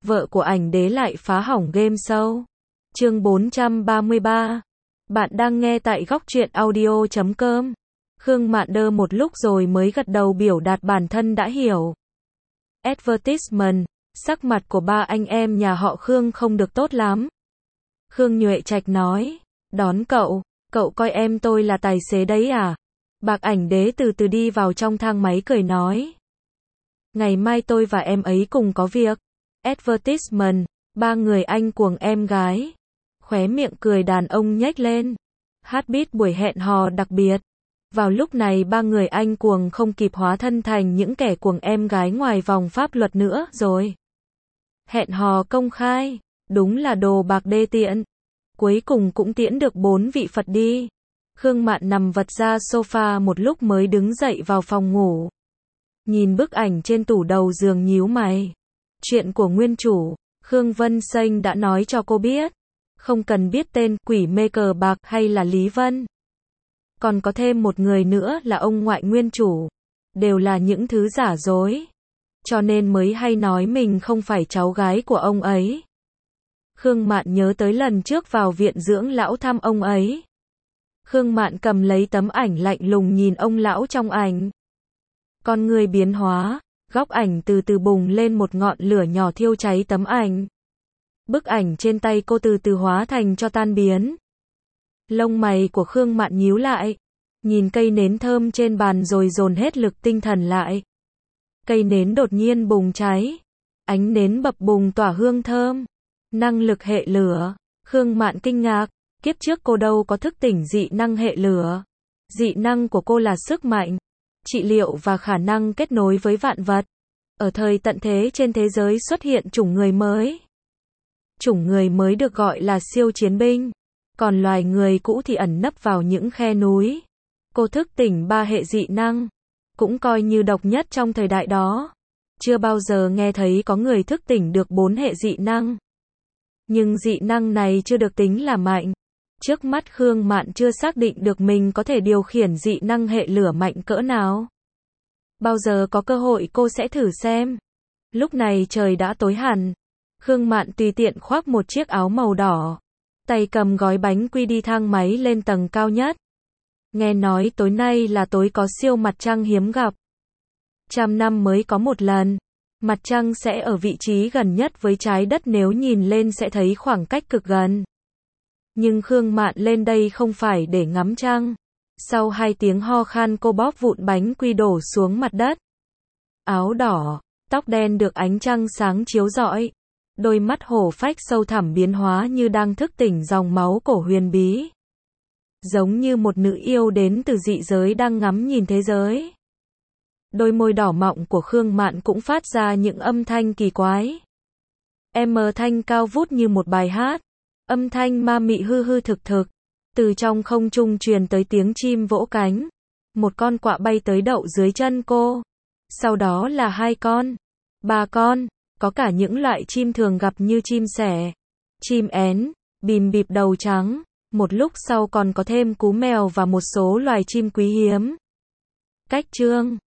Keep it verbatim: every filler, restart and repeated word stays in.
vợ của ảnh đế lại phá hỏng game show. Chương bốn trăm ba mươi ba. Bạn đang nghe tại góc truyện audio chấm com. Khương Mạn đơ một lúc rồi mới gật đầu biểu đạt bản thân đã hiểu. Advertisement, sắc mặt của ba anh em nhà họ Khương không được tốt lắm. Khương Nhuệ Trạch nói, đón cậu, cậu coi em tôi là tài xế đấy à? Bạc ảnh đế từ từ đi vào trong thang máy cười nói. Ngày mai tôi và em ấy cùng có việc. Advertisement, ba người anh cuồng em gái. Khóe miệng cười đàn ông nhếch lên. Heartbeat buổi hẹn hò đặc biệt. Vào lúc này ba người anh cuồng không kịp hóa thân thành những kẻ cuồng em gái ngoài vòng pháp luật nữa rồi. Hẹn hò công khai, đúng là đồ bạc đê tiện. Cuối cùng cũng tiễn được bốn vị Phật đi. Khương Mạn nằm vật ra sofa một lúc mới đứng dậy vào phòng ngủ. Nhìn bức ảnh trên tủ đầu giường nhíu mày. Chuyện của nguyên chủ, Khương Vân Xanh đã nói cho cô biết. Không cần biết tên quỷ mê cờ bạc hay là Lý Vân. Còn có thêm một người nữa là ông ngoại nguyên chủ. Đều là những thứ giả dối. Cho nên mới hay nói mình không phải cháu gái của ông ấy. Khương Mạn nhớ tới lần trước vào viện dưỡng lão thăm ông ấy. Khương Mạn cầm lấy tấm ảnh lạnh lùng nhìn ông lão trong ảnh. Con người biến hóa, góc ảnh từ từ bùng lên một ngọn lửa nhỏ thiêu cháy tấm ảnh. Bức ảnh trên tay cô từ từ hóa thành cho tan biến. Lông mày của Khương Mạn nhíu lại, nhìn cây nến thơm trên bàn rồi dồn hết lực tinh thần lại. Cây nến đột nhiên bùng cháy, ánh nến bập bùng tỏa hương thơm, năng lực hệ lửa. Khương Mạn kinh ngạc, kiếp trước cô đâu có thức tỉnh dị năng hệ lửa. Dị năng của cô là sức mạnh, trị liệu và khả năng kết nối với vạn vật. Ở thời tận thế trên thế giới xuất hiện chủng người mới. Chủng người mới được gọi là siêu chiến binh. Còn loài người cũ thì ẩn nấp vào những khe núi. Cô thức tỉnh ba hệ dị năng. Cũng coi như độc nhất trong thời đại đó. Chưa bao giờ nghe thấy có người thức tỉnh được bốn hệ dị năng. Nhưng dị năng này chưa được tính là mạnh. Trước mắt Khương Mạn chưa xác định được mình có thể điều khiển dị năng hệ lửa mạnh cỡ nào. Bao giờ có cơ hội cô sẽ thử xem. Lúc này trời đã tối hẳn. Khương Mạn tùy tiện khoác một chiếc áo màu đỏ. Tay cầm gói bánh quy đi thang máy lên tầng cao nhất. Nghe nói tối nay là tối có siêu mặt trăng hiếm gặp. Trăm năm mới có một lần. Mặt trăng sẽ ở vị trí gần nhất với trái đất, nếu nhìn lên sẽ thấy khoảng cách cực gần. Nhưng Khương Mạn lên đây không phải để ngắm trăng. Sau hai tiếng ho khan cô bóp vụn bánh quy đổ xuống mặt đất. Áo đỏ, tóc đen được ánh trăng sáng chiếu rọi. Đôi mắt hổ phách sâu thẳm biến hóa như đang thức tỉnh dòng máu cổ huyền bí. Giống như một nữ yêu đến từ dị giới đang ngắm nhìn thế giới. Đôi môi đỏ mọng của Khương Mạn cũng phát ra những âm thanh kỳ quái. Âm thanh cao vút như một bài hát. Âm thanh ma mị hư hư thực thực. Từ trong không trung truyền tới tiếng chim vỗ cánh. Một con quạ bay tới đậu dưới chân cô. Sau đó là hai con. Ba con. Có cả những loại chim thường gặp như chim sẻ, chim én, bìm bịp đầu trắng. Một lúc sau còn có thêm cú mèo và một số loài chim quý hiếm. Cách chương